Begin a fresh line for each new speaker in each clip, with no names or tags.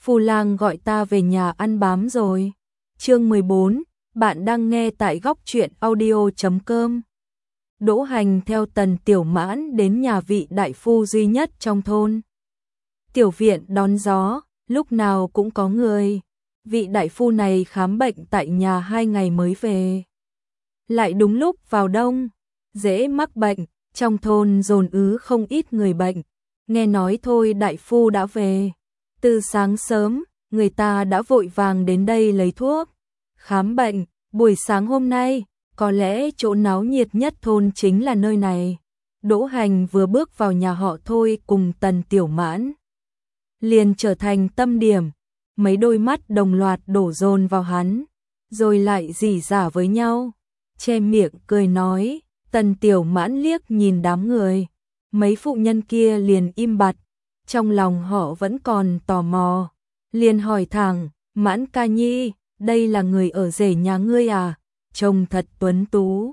Phu lang gọi ta về nhà ăn bám rồi. Chương 14, bạn đang nghe tại góc truyện audio.com. Đỗ Hành theo Tần Tiểu Mãn đến nhà vị đại phu duy nhất trong thôn. Tiểu viện đón gió, lúc nào cũng có người. Vị đại phu này khám bệnh tại nhà 2 ngày mới về. Lại đúng lúc vào đông, dễ mắc bệnh, trong thôn dồn ứ không ít người bệnh. Nghe nói thôi đại phu đã về. Từ sáng sớm, người ta đã vội vàng đến đây lấy thuốc, khám bệnh. Buổi sáng hôm nay, có lẽ chỗ náo nhiệt nhất thôn chính là nơi này. Đỗ Hành vừa bước vào nhà họ Thôi cùng Tần Tiểu Mãn, liền trở thành tâm điểm. Mấy đôi mắt đồng loạt đổ dồn vào hắn, rồi lại rỉ rả với nhau, che miệng cười nói. Tần Tiểu Mãn liếc nhìn đám người, mấy phụ nhân kia liền im bặt, trong lòng họ vẫn còn tò mò, liền hỏi thẳng, Mãn ca nhi, đây là người ở rể nhà ngươi à, trông thật tuấn tú.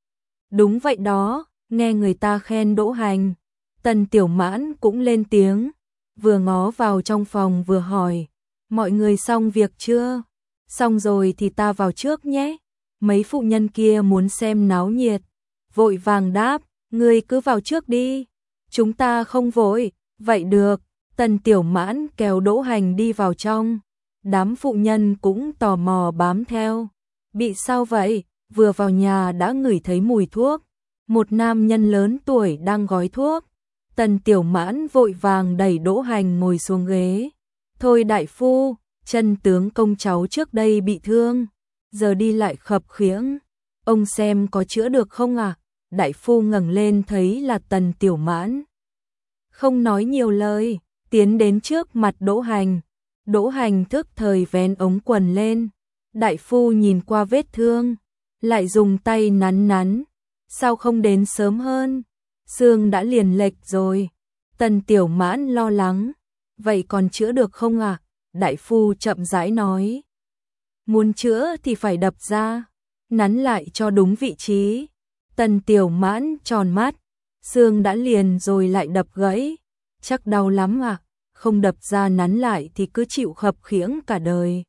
Đúng vậy đó, nghe người ta khen Đỗ Hành, Tần Tiểu Mãn cũng lên tiếng, vừa ngó vào trong phòng vừa hỏi, mọi người xong việc chưa? Xong rồi thì ta vào trước nhé. Mấy phụ nhân kia muốn xem náo nhiệt, vội vàng đáp, ngươi cứ vào trước đi, chúng ta không vội. Vậy được, Tần Tiểu Mãn kéo Đỗ Hành đi vào trong, đám phụ nhân cũng tò mò bám theo. Bị sao vậy? Vừa vào nhà đã ngửi thấy mùi thuốc, một nam nhân lớn tuổi đang gói thuốc. Tần Tiểu Mãn vội vàng đẩy Đỗ Hành ngồi xuống ghế. Thôi đại phu, chân tướng công cháu trước đây bị thương, giờ đi lại khập khiễng, ông xem có chữa được không ạ? Đại phu ngẩng lên thấy là Tần Tiểu Mãn, không nói nhiều lời, tiến đến trước mặt Đỗ Hành. Đỗ Hành thức thời vén ống quần lên, đại phu nhìn qua vết thương, lại dùng tay nắn nắn, sao không đến sớm hơn, xương đã liền lệch rồi. Tần Tiểu Mãn lo lắng, vậy còn chữa được không ạ? Đại phu chậm rãi nói, muốn chữa thì phải đập ra, nắn lại cho đúng vị trí. Tần Tiểu Mãn tròn mắt, xương đã liền rồi lại đập gãy, chắc đau lắm à, không đập ra nắn lại thì cứ chịu khập khiễng cả đời.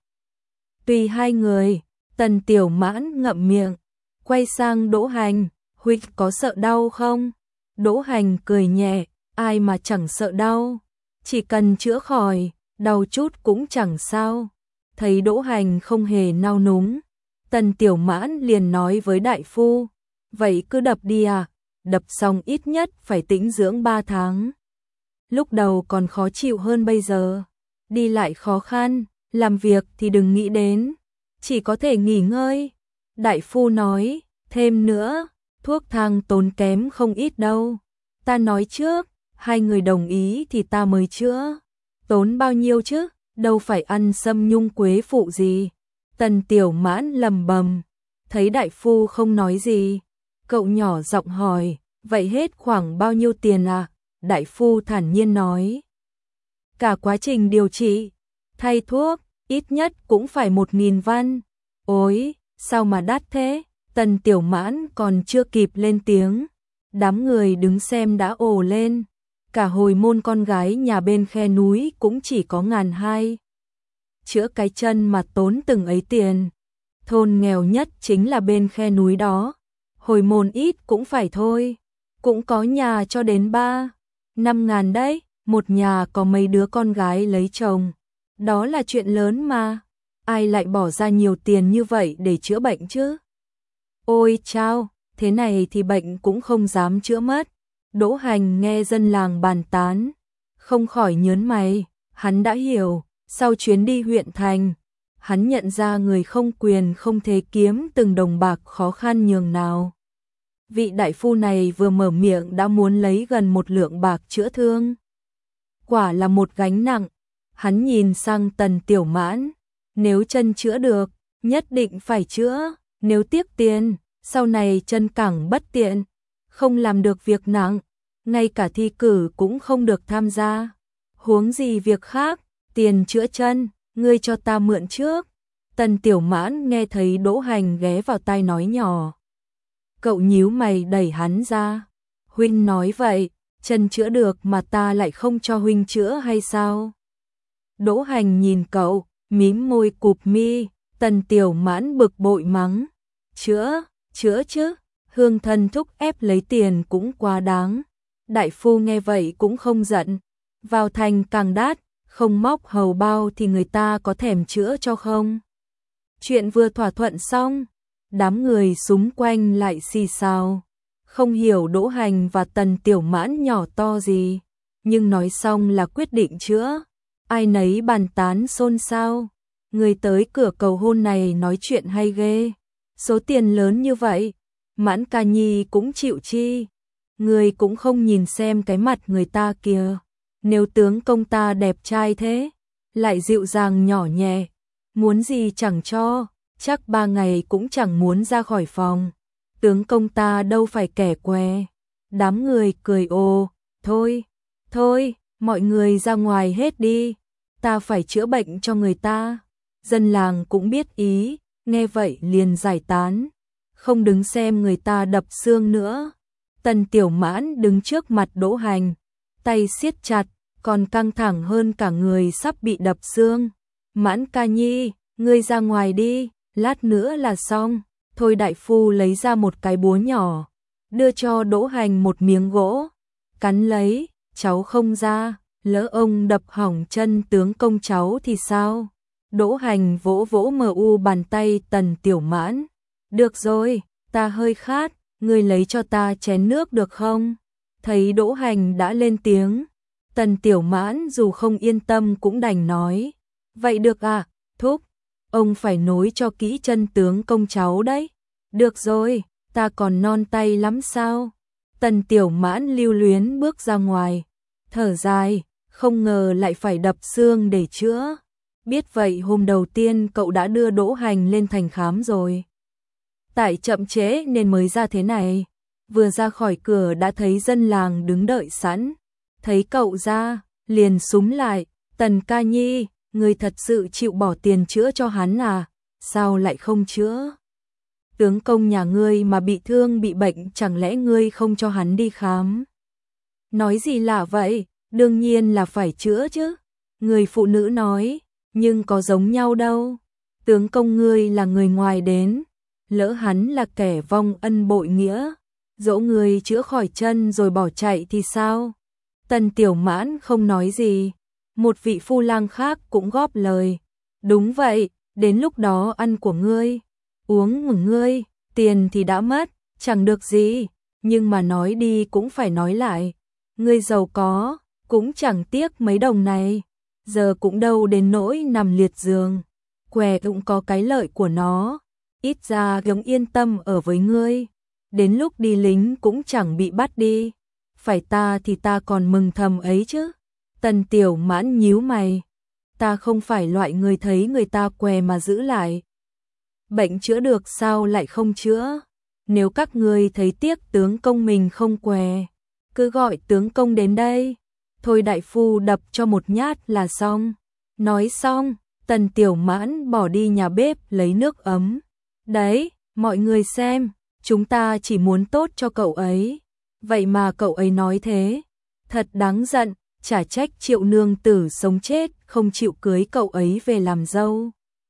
Tùy hai người, Tần Tiểu Mãn ngậm miệng, quay sang Đỗ Hành, huynh có sợ đau không? Đỗ Hành cười nhẹ, ai mà chẳng sợ đau, chỉ cần chữa khỏi, đau chút cũng chẳng sao. Thấy Đỗ Hành không hề nao núng, Tần Tiểu Mãn liền nói với đại phu, vậy cứ đập đi à, đập xong ít nhất phải tĩnh dưỡng 3 tháng. Lúc đầu còn khó chịu hơn bây giờ, đi lại khó khăn, làm việc thì đừng nghĩ đến, chỉ có thể nghỉ ngơi. Đại phu nói, thêm nữa, thuốc thang tốn kém không ít đâu, ta nói trước, hai người đồng ý thì ta mới chữa. Tốn bao nhiêu chứ, đâu phải ăn sâm nhung quế phụ gì. Tần Tiểu Mãn lầm bầm, thấy đại phu không nói gì, cậu nhỏ giọng hỏi, vậy hết khoảng bao nhiêu tiền à? Đại phu thản nhiên nói, cả quá trình điều trị, thay thuốc, ít nhất cũng phải 1.000 văn. Ôi, sao mà đắt thế? Tần Tiểu Mãn còn chưa kịp lên tiếng, đám người đứng xem đã ồ lên. Cả hồi môn con gái nhà bên khe núi cũng chỉ có 1.200. Chữa cái chân mà tốn từng ấy tiền. Thôn nghèo nhất chính là bên khe núi đó. Hồi môn ít cũng phải thôi. Cũng có nhà cho đến 3-5 ngàn đấy. Một nhà có mấy đứa con gái lấy chồng. Đó là chuyện lớn mà. Ai lại bỏ ra nhiều tiền như vậy để chữa bệnh chứ? Ôi chao, thế này thì bệnh cũng không dám chữa mất. Đỗ Hành nghe dân làng bàn tán, không khỏi nhớn mày, hắn đã hiểu, sau chuyến đi huyện thành, hắn nhận ra người không quyền không thế kiếm từng đồng bạc khó khăn nhường nào. Vị đại phu này vừa mở miệng đã muốn lấy gần 1 lượng bạc chữa thương. Quả là một gánh nặng, hắn nhìn sang Tần Tiểu Mãn, nếu chân chữa được, nhất định phải chữa, nếu tiếc tiền, sau này chân cẳng bất tiện, không làm được việc nặng, ngay cả thi cử cũng không được tham gia. Huống gì việc khác, tiền chữa chân, ngươi cho ta mượn trước. Tần Tiểu Mãn nghe thấy Đỗ Hành ghé vào tai nói nhỏ. Cậu nhíu mày đẩy hắn ra. Huynh nói vậy, chân chữa được mà ta lại không cho huynh chữa hay sao? Đỗ Hành nhìn cậu, mím môi cụp mi. Tần Tiểu Mãn bực bội mắng. Chữa chứ, Hương thân thúc ép lấy tiền cũng quá đáng. Đại phu nghe vậy cũng không giận. Vào thành càng đắt, không móc hầu bao thì người ta có thèm chữa cho không? Chuyện vừa thỏa thuận xong, đám người xung quanh lại xì xào. Không hiểu Đỗ Hành và Tần Tiểu Mãn nhỏ to gì, nhưng nói xong là quyết định chữa. Ai nấy bàn tán xôn xao. Người tới cửa cầu hôn này nói chuyện hay ghê. Số tiền lớn như vậy, Mãn ca nhi cũng chịu chi. Người cũng không nhìn xem cái mặt người ta kìa. Nếu tướng công ta đẹp trai thế, lại dịu dàng nhỏ nhẹ, muốn gì chẳng cho, chắc 3 ngày cũng chẳng muốn ra khỏi phòng. Tướng công ta đâu phải kẻ què. Đám người cười ồ, thôi, mọi người ra ngoài hết đi, ta phải chữa bệnh cho người ta. Dân làng cũng biết ý, nghe vậy liền giải tán, không đứng xem người ta đập xương nữa. Tần Tiểu Mãn đứng trước mặt Đỗ Hành, tay siết chặt, còn căng thẳng hơn cả người sắp bị đập xương. Mãn ca nhi, ngươi ra ngoài đi, lát nữa là xong. Thôi đại phu lấy ra một cái búa nhỏ, đưa cho Đỗ Hành một miếng gỗ, cắn lấy, cháu không ra, lỡ ông đập hỏng chân tướng công cháu thì sao? Đỗ Hành vỗ vỗ bàn tay Tần Tiểu Mãn. Được rồi, ta hơi khát, ngươi lấy cho ta chén nước được không? Thấy Đỗ Hành đã lên tiếng, Tần Tiểu Mãn dù không yên tâm cũng đành nói. Vậy được à, thúc, ông phải nối cho kỹ chân tướng công cháu đấy. Được rồi, ta còn non tay lắm sao? Tần Tiểu Mãn lưu luyến bước ra ngoài, thở dài, không ngờ lại phải đập xương để chữa. Biết vậy hôm đầu tiên cậu đã đưa Đỗ Hành lên thành khám rồi. Tại chậm trễ nên mới ra thế này. Vừa ra khỏi cửa đã thấy dân làng đứng đợi sẵn. Thấy cậu ra, liền súm lại. Tần ca nhi, người thật sự chịu bỏ tiền chữa cho hắn à? Sao lại không chữa? Tướng công nhà ngươi mà bị thương bị bệnh, chẳng lẽ ngươi không cho hắn đi khám? Nói gì lạ vậy? Đương nhiên là phải chữa chứ. Người phụ nữ nói, nhưng có giống nhau đâu. Tướng công ngươi là người ngoài đến, lỡ hắn là kẻ vong ân bội nghĩa, dỗ người chữa khỏi chân rồi bỏ chạy thì sao? Tần Tiểu Mãn không nói gì. Một vị phu lang khác cũng góp lời. Đúng vậy, đến lúc đó ăn của ngươi, uống của ngươi, tiền thì đã mất, chẳng được gì, nhưng mà nói đi cũng phải nói lại. Ngươi giàu có, cũng chẳng tiếc mấy đồng này, giờ cũng đâu đến nỗi nằm liệt giường. Què cũng có cái lợi của nó, ít ra cũng yên tâm ở với ngươi. Đến lúc đi lính cũng chẳng bị bắt đi. Phải ta thì ta còn mừng thầm ấy chứ. Tần Tiểu Mãn nhíu mày. Ta không phải loại người thấy người ta què mà giữ lại. Bệnh chữa được sao lại không chữa? Nếu các ngươi thấy tiếc tướng công mình không què, cứ gọi tướng công đến đây. Thôi đại phu đập cho một nhát là xong. Nói xong, Tần Tiểu Mãn bỏ đi nhà bếp lấy nước ấm. Đấy, mọi người xem, chúng ta chỉ muốn tốt cho cậu ấy. Vậy mà cậu ấy nói thế. Thật đáng giận, chả trách Triệu nương tử sống chết không chịu cưới cậu ấy về làm dâu.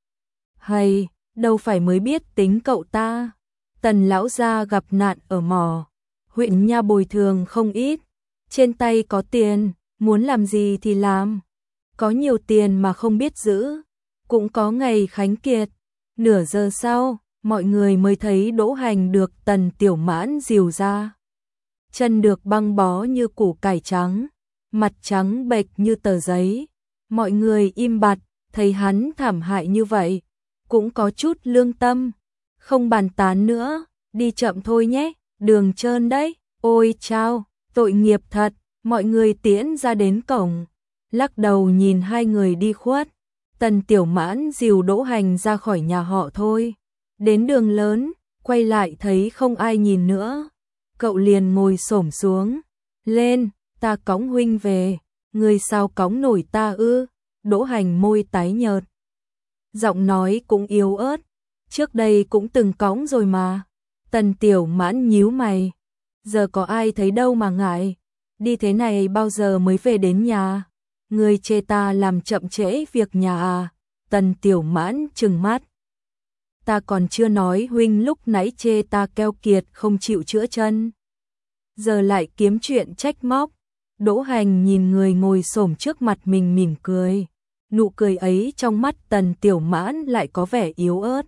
Hay, đâu phải mới biết tính cậu ta. Tần lão gia gặp nạn ở mỏ, huyện nha bồi thường không ít. Trên tay có tiền, muốn làm gì thì làm. Có nhiều tiền mà không biết giữ. Cũng có ngày khánh kiệt. Nửa giờ sau, mọi người mới thấy Đỗ Hành được Tần Tiểu Mãn dìu ra. Chân được băng bó như củ cải trắng, mặt trắng bệch như tờ giấy. Mọi người im bặt, thấy hắn thảm hại như vậy, cũng có chút lương tâm. Không bàn tán nữa, đi chậm thôi nhé, đường trơn đấy. Ôi chao, tội nghiệp thật. Mọi người tiễn ra đến cổng, lắc đầu nhìn hai người đi khuất. Tần Tiểu Mãn dìu Đỗ Hành ra khỏi nhà họ thôi. Đến đường lớn, quay lại thấy không ai nhìn nữa. Cậu liền ngồi xổm xuống. Lên, ta cõng huynh về. Người sao cõng nổi ta ư? Đỗ Hành môi tái nhợt, giọng nói cũng yếu ớt. Trước đây cũng từng cõng rồi mà. Tần Tiểu Mãn nhíu mày. Giờ có ai thấy đâu mà ngại. Đi thế này bao giờ mới về đến nhà? Ngươi chê ta làm chậm trễ việc nhà à? Tần Tiểu Mãn trừng mắt. Ta còn chưa nói huynh lúc nãy chê ta keo kiệt không chịu chữa chân. Giờ lại kiếm chuyện trách móc. Đỗ Hành nhìn người ngồi xổm trước mặt mình mỉm cười. Nụ cười ấy trong mắt Tần Tiểu Mãn lại có vẻ yếu ớt.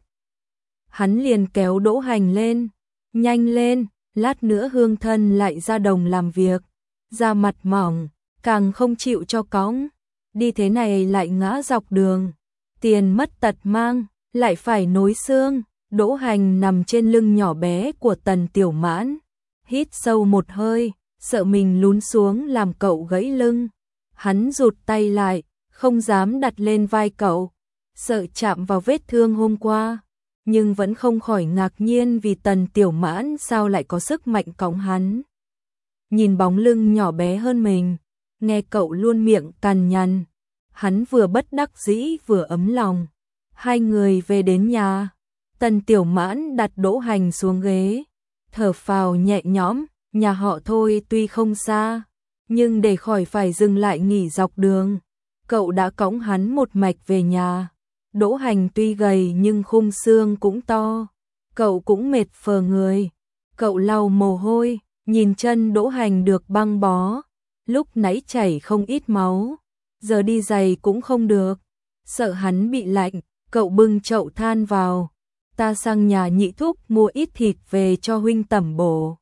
Hắn liền kéo Đỗ Hành lên. Nhanh lên, lát nữa Hương Thân lại ra đồng làm việc. Da mặt mỏng, càng không chịu cho cõng. Đi thế này lại ngã dọc đường. Tiền mất tật mang, lại phải nối xương. Đỗ Hành nằm trên lưng nhỏ bé của Tần Tiểu Mãn. Hít sâu một hơi, sợ mình lún xuống làm cậu gãy lưng. Hắn rụt tay lại, không dám đặt lên vai cậu. Sợ chạm vào vết thương hôm qua. Nhưng vẫn không khỏi ngạc nhiên vì Tần Tiểu Mãn sao lại có sức mạnh cõng hắn. Nhìn bóng lưng nhỏ bé hơn mình, nghe cậu luôn miệng cằn nhằn, hắn vừa bất đắc dĩ vừa ấm lòng. Hai người về đến nhà, Tần Tiểu Mãn đặt Đỗ Hành xuống ghế, thở phào nhẹ nhõm, nhà họ Thôi tuy không xa, nhưng để khỏi phải dừng lại nghỉ dọc đường, cậu đã cõng hắn một mạch về nhà. Đỗ Hành tuy gầy nhưng khung xương cũng to, cậu cũng mệt phờ người. Cậu lau mồ hôi, nhìn chân Đỗ Hành được băng bó, lúc nãy chảy không ít máu, giờ đi giày cũng không được, sợ hắn bị lạnh, cậu bưng chậu than vào. Ta sang nhà Nhị thúc mua ít thịt về cho huynh tẩm bổ.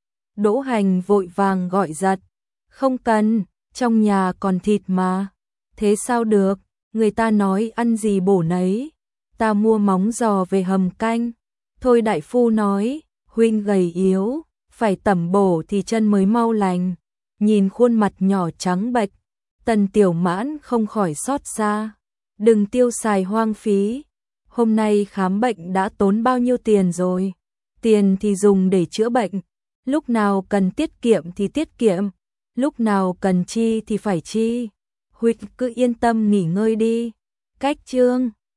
Đỗ Hành vội vàng gọi giật, không cần, trong nhà còn thịt mà. Thế sao được, người ta nói ăn gì bổ nấy, ta mua móng giò về hầm canh. Thôi đại phu nói, huynh gầy yếu, phải tẩm bổ thì chân mới mau lành. Nhìn khuôn mặt nhỏ trắng bệch, Tần Tiểu Mãn không khỏi xót xa. Đừng tiêu xài hoang phí, hôm nay khám bệnh đã tốn bao nhiêu tiền rồi. Tiền thì dùng để chữa bệnh, lúc nào cần tiết kiệm thì tiết kiệm, lúc nào cần chi thì phải chi. Huynh cứ yên tâm nghỉ ngơi đi. Cách chương